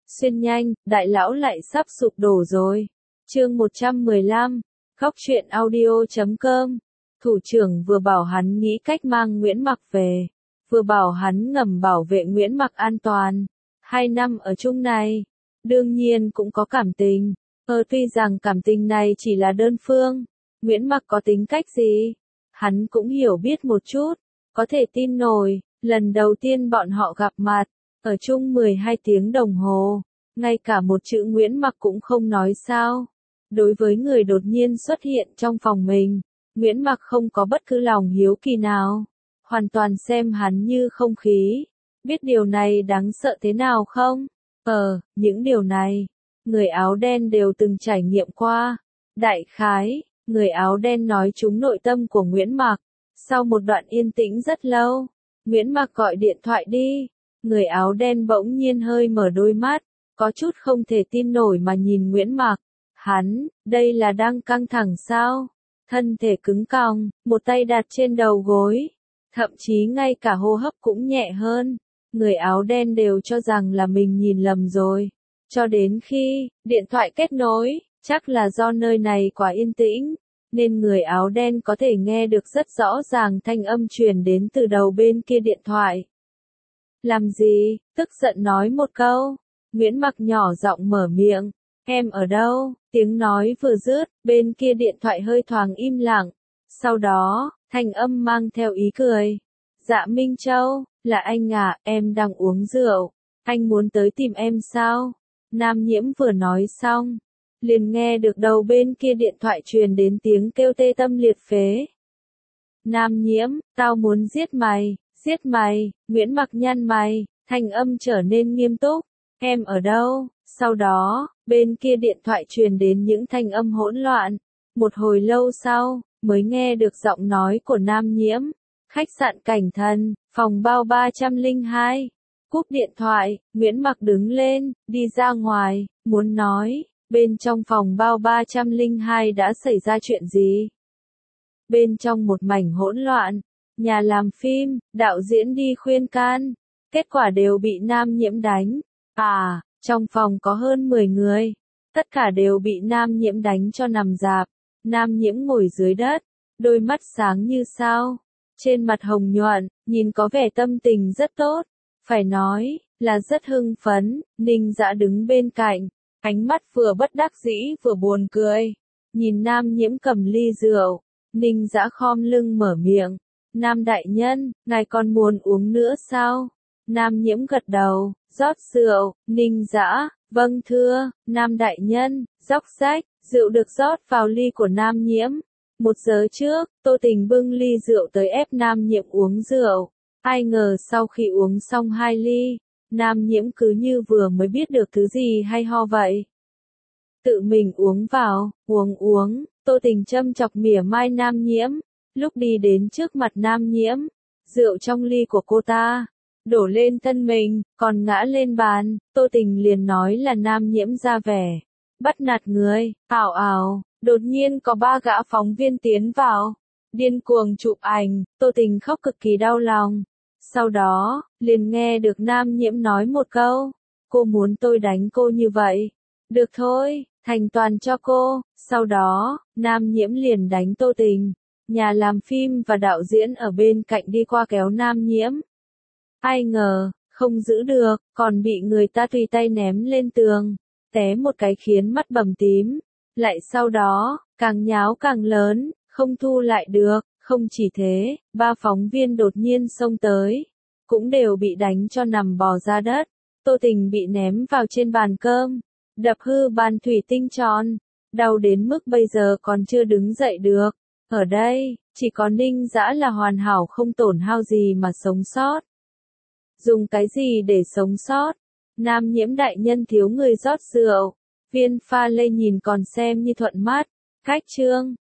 Xuyên nhanh, đại lão lại sắp sụp đổ rồi. Chương 115, Góc truyện audio.com. Thủ trưởng vừa bảo hắn nghĩ cách mang Nguyễn Mặc về, vừa bảo hắn ngầm bảo vệ Nguyễn Mặc an toàn. 2 năm ở chung này, đương nhiên cũng có cảm tình. Tuy rằng cảm tình này chỉ là đơn phương, Nguyễn Mặc có tính cách gì, hắn cũng hiểu biết một chút, có thể tin nổi. Lần đầu tiên bọn họ gặp mặt, ở chung 12 tiếng đồng hồ, ngay cả một chữ Nguyễn Mặc cũng không nói sao. Đối với người đột nhiên xuất hiện trong phòng mình, Nguyễn Mặc không có bất cứ lòng hiếu kỳ nào, hoàn toàn xem hắn như không khí. Biết điều này đáng sợ thế nào không? Những điều này, người áo đen đều từng trải nghiệm qua. Đại khái, người áo đen nói trúng nội tâm của Nguyễn Mặc. Sau một đoạn yên tĩnh rất lâu, Nguyễn Mặc gọi điện thoại đi. Người áo đen bỗng nhiên hơi mở đôi mắt, có chút không thể tin nổi mà nhìn Nguyễn Mặc. Hắn, đây là đang căng thẳng sao? Thân thể cứng còng, một tay đặt trên đầu gối, thậm chí ngay cả hô hấp cũng nhẹ hơn. Người áo đen đều cho rằng là mình nhìn lầm rồi. Cho đến khi điện thoại kết nối, chắc là do nơi này quá yên tĩnh, nên người áo đen có thể nghe được rất rõ ràng thanh âm truyền đến từ đầu bên kia điện thoại. Làm gì? Tức giận nói một câu. Nguyễn Mặc nhỏ giọng mở miệng. Em ở đâu? Tiếng nói vừa dứt, bên kia điện thoại hơi thoáng im lặng. Sau đó, thanh âm mang theo ý cười. Dạ Minh Châu, là anh à, em đang uống rượu. Anh muốn tới tìm em sao? Nam Nhiễm vừa nói xong, liền nghe được đầu bên kia điện thoại truyền đến tiếng kêu tê tâm liệt phế. Nam Nhiễm, tao muốn giết mày, giết mày. Nguyễn Mặc nhăn mày, thanh âm trở nên nghiêm túc. Em ở đâu? Sau đó, bên kia điện thoại truyền đến những thanh âm hỗn loạn. Một hồi lâu sau, mới nghe được giọng nói của Nam Nhiễm. Khách sạn Cảnh Thần, phòng bao 302. Cúp điện thoại, Nguyễn Mặc đứng lên, đi ra ngoài, muốn nói, bên trong phòng bao 302 đã xảy ra chuyện gì? Bên trong một mảnh hỗn loạn, nhà làm phim, đạo diễn đi khuyên can, kết quả đều bị Nam Nhiễm đánh. Trong phòng có hơn 10 người, tất cả đều bị Nam Nhiễm đánh cho nằm rạp. Nam Nhiễm ngồi dưới đất, đôi mắt sáng như sao, trên mặt hồng nhuận, nhìn có vẻ tâm tình rất tốt, phải nói là rất hưng phấn. Ninh Dã đứng bên cạnh, ánh mắt vừa bất đắc dĩ vừa buồn cười, nhìn Nam Nhiễm cầm ly rượu. Ninh Dã khom lưng mở miệng, Nam đại nhân, ngài còn muốn uống nữa sao? Nam Nhiễm gật đầu, rót rượu. Ninh Dã, vâng thưa, Nam đại nhân. Dốc rách, rượu được rót vào ly của Nam Nhiễm. 1 giờ trước, Tô Tình bưng ly rượu tới ép Nam Nhiễm uống rượu. Ai ngờ sau khi uống xong 2 ly, Nam Nhiễm cứ như vừa mới biết được thứ gì hay ho vậy. Tự mình uống vào, uống. Tô Tình châm chọc mỉa mai Nam Nhiễm. Lúc đi đến trước mặt Nam Nhiễm, rượu trong ly của cô ta đổ lên thân mình, còn ngã lên bàn. Tô Tình liền nói là Nam Nhiễm ra vẻ bắt nạt người. Đột nhiên có 3 gã phóng viên tiến vào, điên cuồng chụp ảnh. Tô Tình khóc cực kỳ đau lòng. Sau đó, liền nghe được Nam Nhiễm nói một câu, cô muốn tôi đánh cô như vậy? Được thôi, thành toàn cho cô. Sau đó, Nam Nhiễm liền đánh Tô Tình. Nhà làm phim và đạo diễn ở bên cạnh đi qua kéo Nam Nhiễm. Ai ngờ, không giữ được, còn bị người ta tùy tay ném lên tường, té một cái khiến mắt bầm tím. Lại sau đó, càng nháo càng lớn, không thu lại được. Không chỉ thế, 3 phóng viên đột nhiên xông tới, cũng đều bị đánh cho nằm bò ra đất. Tô Tình bị ném vào trên bàn cơm, đập hư bàn thủy tinh tròn, đau đến mức bây giờ còn chưa đứng dậy được. Ở đây, chỉ có Ninh Dã là hoàn hảo không tổn hao gì mà sống sót. Dùng cái gì để sống sót? Nam Nhiễm đại nhân thiếu người rót rượu. Viên pha lê nhìn còn xem như thuận mắt. Khách trương,